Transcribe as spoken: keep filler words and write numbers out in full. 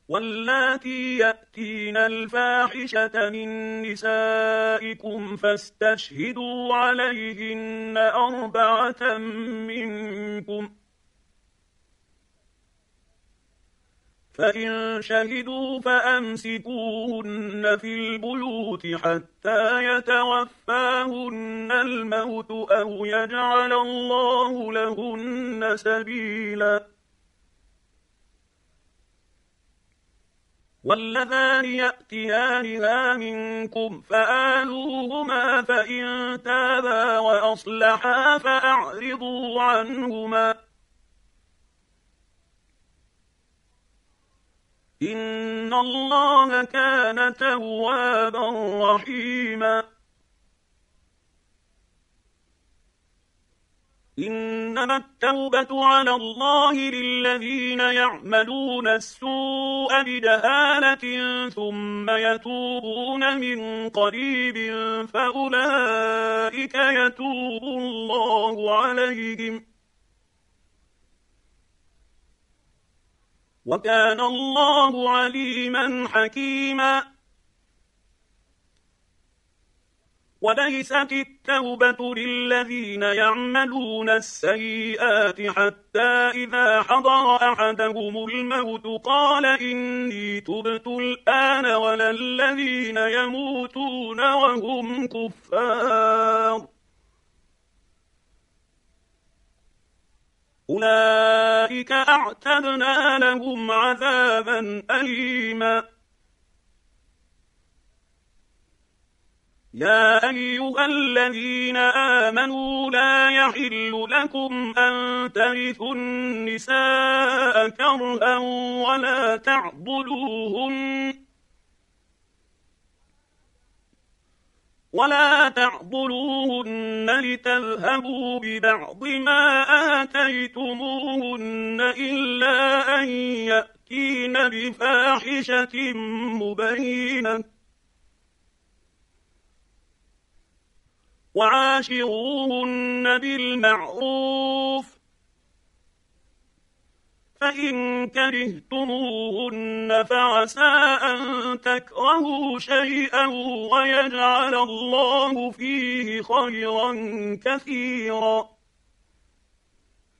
واللاتي يأتين الفاحشة من نسائكم فاستشهدوا عليهن أربعة منكم، فإن شهدوا فأمسكوهن في البيوت حتى يتوفاهن الموت أو يجعل الله لهن سبيلا. واللذان يأتيانها منكم فآذوهما، فإن تابا وأصلحا فأعرضوا عنهما، إن الله كان توابا رحيما. إنما التوبة على الله للذين يعملون السوء بجهالة ثم يتوبون من قريب فأولئك يتوب الله عليهم، وكان الله عليما حكيما. وليست التوبة للذين يعملون السيئات حتى إذا حضر أحدهم الموت قال إني تبت الآن، ولا الذين يموتون وهم كفار، أولئك أعتدنا لهم عذابا أليما. يا أيها الذين آمنوا لا يحل لكم أن ترثوا النساء كرها ولا تعضلوهن ولا تعضلوهن لتذهبوا ببعض ما آتيتموهن إلا أن يأتين بفاحشة مبينة، وعاشروهن بالمعروف، فإن كرهتموهن فعسى أن تكرهوا شيئا ويجعل الله فيه خيرا كثيرا.